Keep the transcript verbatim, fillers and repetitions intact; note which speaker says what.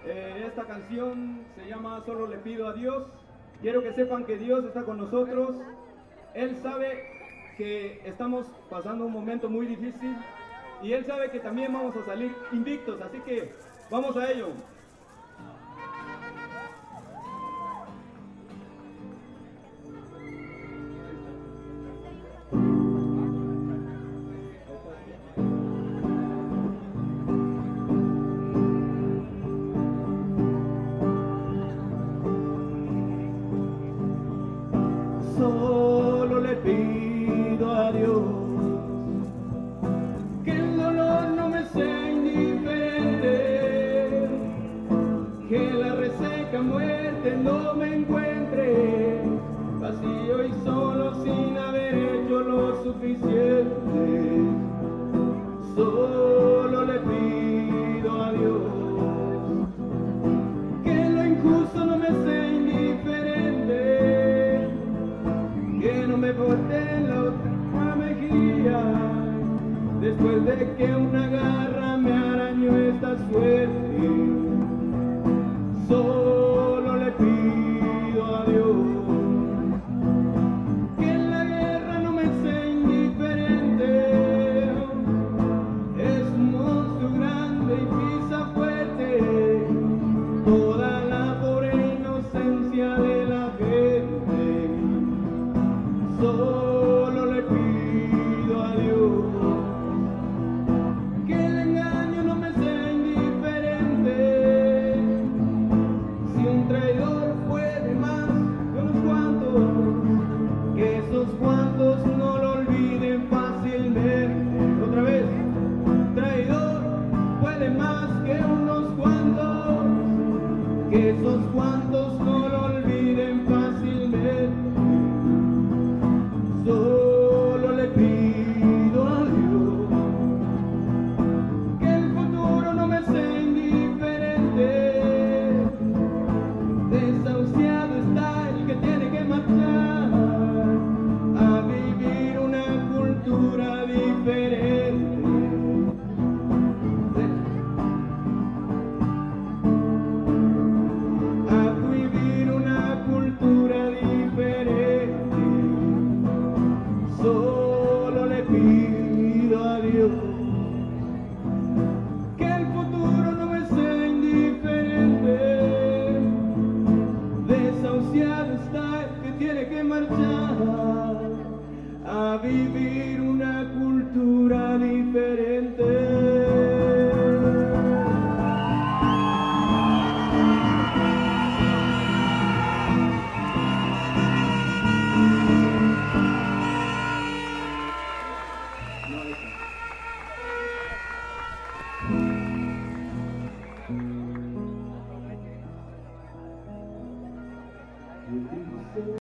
Speaker 1: Eh, esta canción se llama Solo le pido a Dios. Quiero que sepan que Dios está con nosotros. Él sabe que estamos pasando un momento muy difícil y Él sabe que también vamos a salir invictos, así que vamos a ello. Solo le pido a Dios que el dolor no me sea indiferente, que la reseca muerte no me encuentre vacío y solo sin haber hecho lo suficiente. Solo le pido a Dios que lo injusto no me sea indiferente, que no me voltee la otra mejilla después de que una garra me arañó esta suerte. Solo le pido a Dios que en la guerra no me sea indiferente, es un monstruo grande y pisa fuerte toda la pobre inocencia de la gente. Solo le pido a Dios que el engaño no me sea indiferente. Si un traidor puede más que unos cuantos, que esos cuantos no lo olviden fácilmente. Otra vez, traidor puede más que unos cuantos, que esos cuantos no lo olviden fácilmente. Solo le pido a Dios que el futuro no me sea indiferente. Desahuciado está el que tiene que marchar a vivir una cultura diferente. A vivir una cultura diferente. Solo le pido a Dios que el futuro no me sea indiferente. Desahuciado está el que tiene que marchar a vivir una cultura diferente. No,